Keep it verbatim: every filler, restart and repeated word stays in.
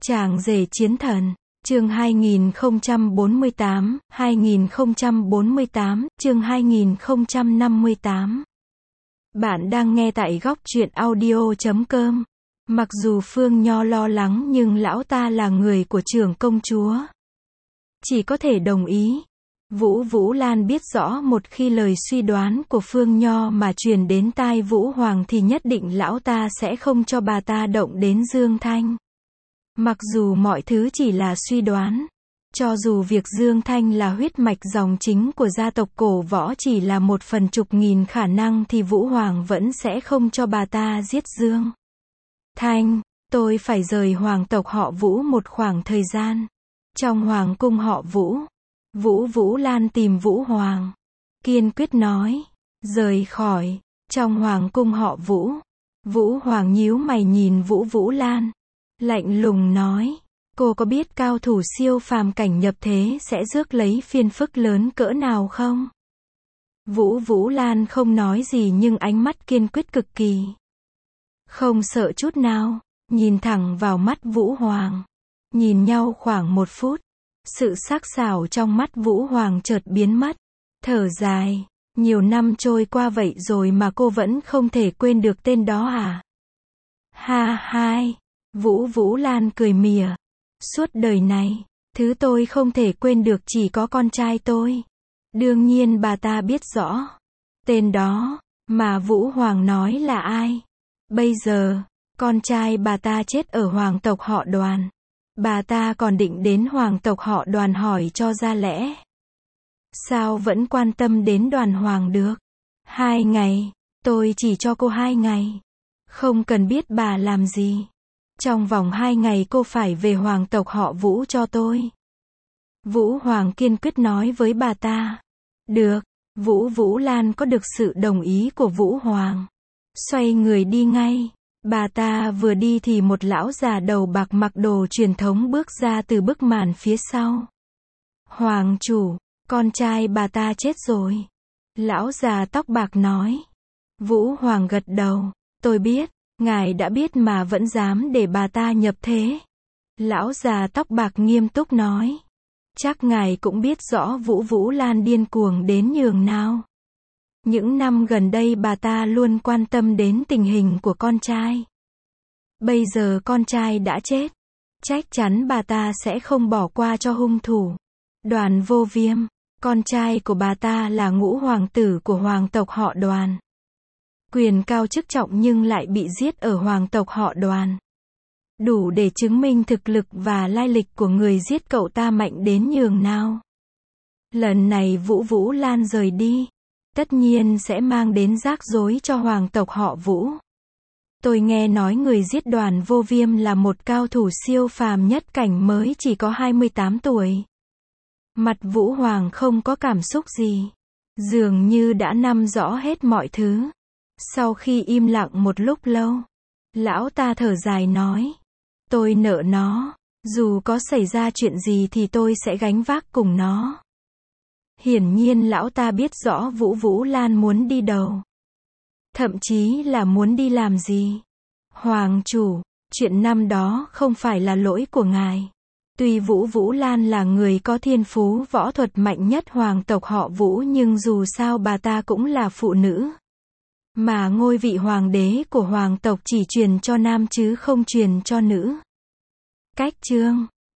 Chàng rể chiến thần, chương hai nghìn không trăm bốn mươi tám, hai nghìn không trăm bốn mươi tám, chương hai nghìn không trăm năm mươi tám. Bạn đang nghe tại góc truyện audio chấm com. Mặc dù Phương Nho lo lắng nhưng lão ta là người của trưởng công chúa, chỉ có thể đồng ý. Vũ Vũ Lan biết rõ một khi lời suy đoán của Phương Nho mà truyền đến tai Vũ Hoàng thì nhất định lão ta sẽ không cho bà ta động đến Dương Thanh. Mặc dù mọi thứ chỉ là suy đoán, cho dù việc Dương Thanh là huyết mạch dòng chính của gia tộc cổ võ chỉ là một phần chục nghìn khả năng thì Vũ Hoàng vẫn sẽ không cho bà ta giết Dương Thanh. Tôi phải rời hoàng tộc họ Vũ một khoảng thời gian. Trong hoàng cung họ Vũ, Vũ Vũ Lan tìm Vũ Hoàng, kiên quyết nói, rời khỏi. Trong hoàng cung họ Vũ, Vũ Hoàng nhíu mày nhìn Vũ Vũ Lan, lạnh lùng nói, cô có biết cao thủ siêu phàm cảnh nhập thế sẽ rước lấy phiền phức lớn cỡ nào không? Vũ Vũ Lan không nói gì nhưng ánh mắt kiên quyết cực kỳ, không sợ chút nào, nhìn thẳng vào mắt Vũ Hoàng. Nhìn nhau khoảng một phút, sự sắc sảo trong mắt Vũ Hoàng chợt biến mất, thở dài, nhiều năm trôi qua vậy rồi mà cô vẫn không thể quên được tên đó à? Ha hai, Vũ Vũ Lan cười mỉa, suốt đời này, thứ tôi không thể quên được chỉ có con trai tôi. Đương nhiên bà ta biết rõ tên đó, mà Vũ Hoàng nói là ai. Bây giờ, con trai bà ta chết ở hoàng tộc họ Đoàn. Bà ta còn định đến hoàng tộc họ Đoàn hỏi cho ra lẽ. Sao vẫn quan tâm đến Đoàn Hoàng được? Hai ngày, tôi chỉ cho cô hai ngày. Không cần biết bà làm gì. Trong vòng hai ngày cô phải về hoàng tộc họ Vũ cho tôi. Vũ Hoàng kiên quyết nói với bà ta. Được, Vũ Vũ Lan có được sự đồng ý của Vũ Hoàng. Xoay người đi ngay. Bà ta vừa đi thì một lão già đầu bạc mặc đồ truyền thống bước ra từ bức màn phía sau. Hoàng chủ, con trai bà ta chết rồi. Lão già tóc bạc nói. Vũ Hoàng gật đầu, tôi biết, ngài đã biết mà vẫn dám để bà ta nhập thế. Lão già tóc bạc nghiêm túc nói. Chắc ngài cũng biết rõ Vũ Vũ Lan điên cuồng đến nhường nào. Những năm gần đây bà ta luôn quan tâm đến tình hình của con trai. Bây giờ con trai đã chết, chắc chắn bà ta sẽ không bỏ qua cho hung thủ. Đoàn Vô Viêm, con trai của bà ta là ngũ hoàng tử của hoàng tộc họ Đoàn. Quyền cao chức trọng nhưng lại bị giết ở hoàng tộc họ Đoàn. Đủ để chứng minh thực lực và lai lịch của người giết cậu ta mạnh đến nhường nào. Lần này Vũ Vũ Lan rời đi, tất nhiên sẽ mang đến rắc rối cho hoàng tộc họ Vũ. Tôi nghe nói người giết Đoàn Vô Viêm là một cao thủ siêu phàm nhất cảnh mới chỉ có hai mươi tám tuổi. Mặt Vũ Hoàng không có cảm xúc gì, dường như đã nắm rõ hết mọi thứ. Sau khi im lặng một lúc lâu, lão ta thở dài nói, tôi nợ nó, dù có xảy ra chuyện gì thì tôi sẽ gánh vác cùng nó. Hiển nhiên lão ta biết rõ Vũ Vũ Lan muốn đi đâu, thậm chí là muốn đi làm gì. Hoàng chủ, chuyện năm đó không phải là lỗi của ngài. Tuy Vũ Vũ Lan là người có thiên phú võ thuật mạnh nhất hoàng tộc họ Vũ nhưng dù sao bà ta cũng là phụ nữ. Mà ngôi vị hoàng đế của hoàng tộc chỉ truyền cho nam chứ không truyền cho nữ. Cách chương